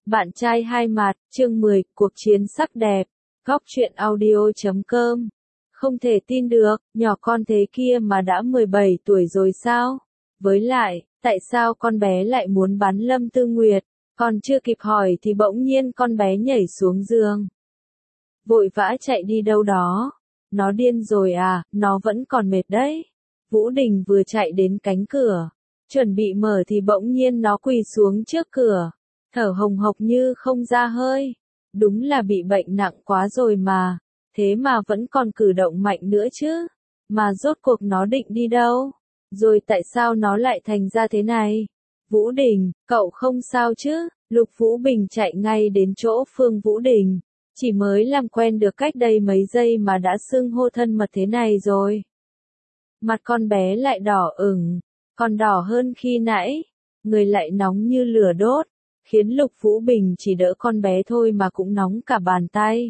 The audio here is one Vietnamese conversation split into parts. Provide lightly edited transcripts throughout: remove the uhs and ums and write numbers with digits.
Bạn trai hai mặt, chương 10, cuộc chiến sắc đẹp. Góc truyện audio.com. Không thể tin được, nhỏ con thế kia mà đã 17 tuổi rồi sao? Với lại, tại sao con bé lại muốn bắn Lâm Tư Nguyệt? Còn chưa kịp hỏi thì bỗng nhiên con bé nhảy xuống giường. Vội vã chạy đi đâu đó. Nó điên rồi à, nó vẫn còn mệt đấy. Vũ Đình vừa chạy đến cánh cửa, chuẩn bị mở thì bỗng nhiên nó quỳ xuống trước cửa, thở hồng hộc như không ra hơi. Đúng là bị bệnh nặng quá rồi mà, thế mà vẫn còn cử động mạnh nữa chứ. Mà rốt cuộc nó định đi đâu? Rồi tại sao nó lại thành ra thế này? Vũ Đình, cậu không sao chứ? Lục Vũ Bình chạy ngay đến chỗ Phương Vũ Đình. Chỉ mới làm quen được cách đây mấy giây mà đã xưng hô thân mật thế này rồi. Mặt con bé lại đỏ ửng, còn đỏ hơn khi nãy, người lại nóng như lửa đốt, khiến Lục Vũ Bình chỉ đỡ con bé thôi mà cũng nóng cả bàn tay.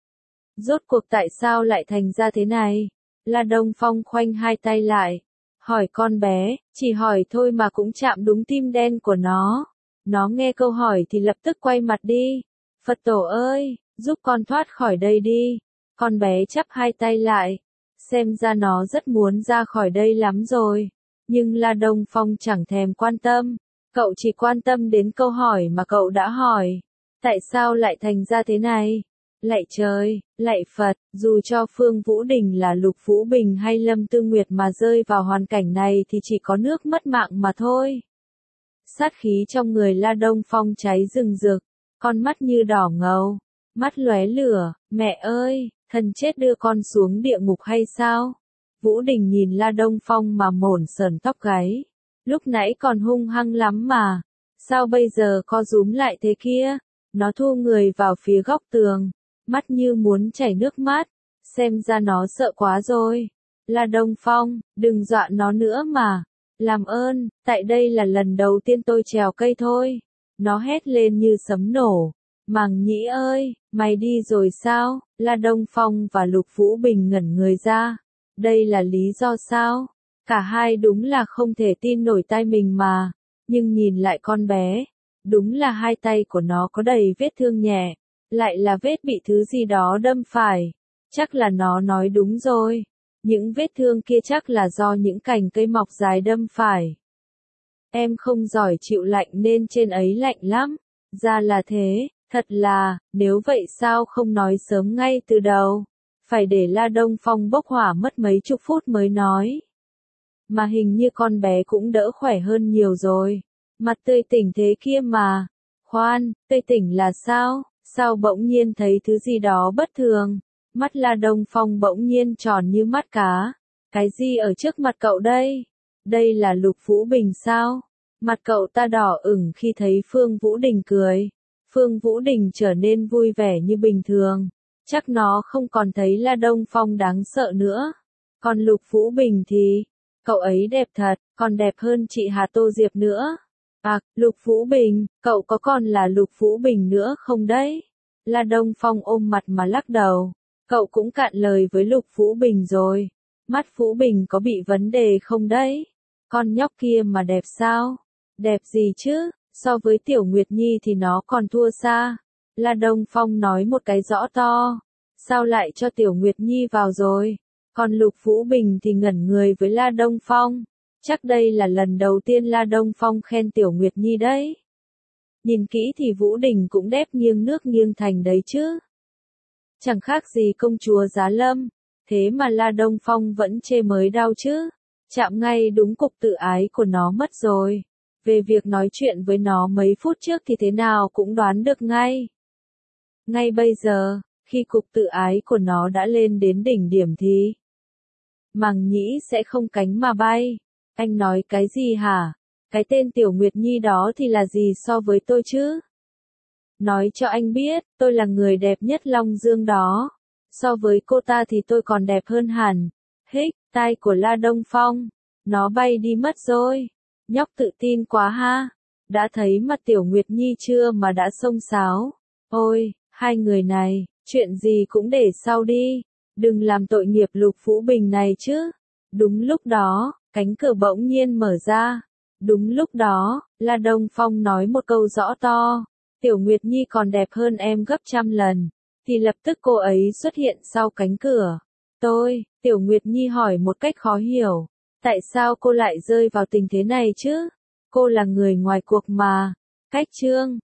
Rốt cuộc tại sao lại thành ra thế này? La Đông Phong khoanh hai tay lại, hỏi con bé, chỉ hỏi thôi mà cũng chạm đúng tim đen của nó. Nó nghe câu hỏi thì lập tức quay mặt đi. Phật tổ ơi, giúp con thoát khỏi đây đi. Con bé chắp hai tay lại. Xem ra nó rất muốn ra khỏi đây lắm rồi. Nhưng La Đông Phong chẳng thèm quan tâm. Cậu chỉ quan tâm đến câu hỏi mà cậu đã hỏi. Tại sao lại thành ra thế này? Lạy trời, lạy Phật, dù cho Phương Vũ Đình là Lục Vũ Bình hay Lâm Tư Nguyệt mà rơi vào hoàn cảnh này thì chỉ có nước mất mạng mà thôi. Sát khí trong người La Đông Phong cháy rừng rực, con mắt như đỏ ngầu, mắt lóe lửa, mẹ ơi, thần chết đưa con xuống địa ngục hay sao? Vũ Đình nhìn La Đông Phong mà mổn sờn tóc gáy, lúc nãy còn hung hăng lắm mà, sao bây giờ co rúm lại thế kia? Nó thu người vào phía góc tường, mắt như muốn chảy nước mắt, xem ra nó sợ quá rồi. La Đông Phong, đừng dọa nó nữa mà. Làm ơn, tại đây là lần đầu tiên tôi trèo cây thôi. Nó hét lên như sấm nổ. Màng Nhĩ ơi, mày đi rồi sao? La Đông Phong và Lục Vũ Bình ngẩn người ra. Đây là lý do sao? Cả hai đúng là không thể tin nổi tai mình mà. Nhưng nhìn lại con bé, đúng là hai tay của nó có đầy vết thương nhẹ. Lại là vết bị thứ gì đó đâm phải. Chắc là nó nói đúng rồi. Những vết thương kia chắc là do những cành cây mọc dài đâm phải. Em không giỏi chịu lạnh nên trên ấy lạnh lắm. Ra là thế, thật là, nếu vậy sao không nói sớm ngay từ đầu. Phải để La Đông Phong bốc hỏa mất mấy chục phút mới nói. Mà hình như con bé cũng đỡ khỏe hơn nhiều rồi. Mặt tươi tỉnh thế kia mà. Khoan, tươi tỉnh là sao? Sao bỗng nhiên thấy thứ gì đó bất thường? Mắt La Đông Phong bỗng nhiên tròn như mắt cá. Cái gì ở trước mặt cậu đây? Đây là Lục Vũ Bình sao? Mặt cậu ta đỏ ửng khi thấy Phương Vũ Đình cười. Phương Vũ Đình trở nên vui vẻ như bình thường. Chắc nó không còn thấy La Đông Phong đáng sợ nữa. Còn Lục Vũ Bình thì, cậu ấy đẹp thật, còn đẹp hơn chị Hà Tô Diệp nữa. À, Lục Vũ Bình, cậu có còn là Lục Vũ Bình nữa không đấy? La Đông Phong ôm mặt mà lắc đầu. Cậu cũng cạn lời với Lục Vũ Bình rồi. Mắt Vũ Bình có bị vấn đề không đấy? Con nhóc kia mà đẹp sao? Đẹp gì chứ? So với Tiểu Nguyệt Nhi thì nó còn thua xa. La Đông Phong nói một cái rõ to. Sao lại cho Tiểu Nguyệt Nhi vào rồi? Còn Lục Vũ Bình thì ngẩn người với La Đông Phong. Chắc đây là lần đầu tiên La Đông Phong khen Tiểu Nguyệt Nhi đấy. Nhìn kỹ thì Vũ Đình cũng đép nghiêng nước nghiêng thành đấy chứ. Chẳng khác gì công chúa Giá Lâm, thế mà La Đông Phong vẫn chê mới đau chứ. Chạm ngay đúng cục tự ái của nó mất rồi. Về việc nói chuyện với nó mấy phút trước thì thế nào cũng đoán được ngay. Ngay bây giờ, khi cục tự ái của nó đã lên đến đỉnh điểm thì Màng Nhĩ sẽ không cánh mà bay. Anh nói cái gì hả? Cái tên Tiểu Nguyệt Nhi đó thì là gì so với tôi chứ? Nói cho anh biết, tôi là người đẹp nhất Long Dương đó. So với cô ta thì tôi còn đẹp hơn hẳn. Hích, tai của La Đông Phong. Nó bay đi mất rồi. Nhóc tự tin quá ha. Đã thấy mặt Tiểu Nguyệt Nhi chưa mà đã xông xáo. Ôi, hai người này, chuyện gì cũng để sau đi. Đừng làm tội nghiệp Lục Vũ Bình này chứ. Đúng lúc đó, cánh cửa bỗng nhiên mở ra. Đúng lúc đó, La Đông Phong nói một câu rõ to. Tiểu Nguyệt Nhi còn đẹp hơn em gấp trăm lần. Thì lập tức cô ấy xuất hiện sau cánh cửa. Tiểu Nguyệt Nhi hỏi một cách khó hiểu. Tại sao cô lại rơi vào tình thế này chứ? Cô là người ngoài cuộc mà. Cách chương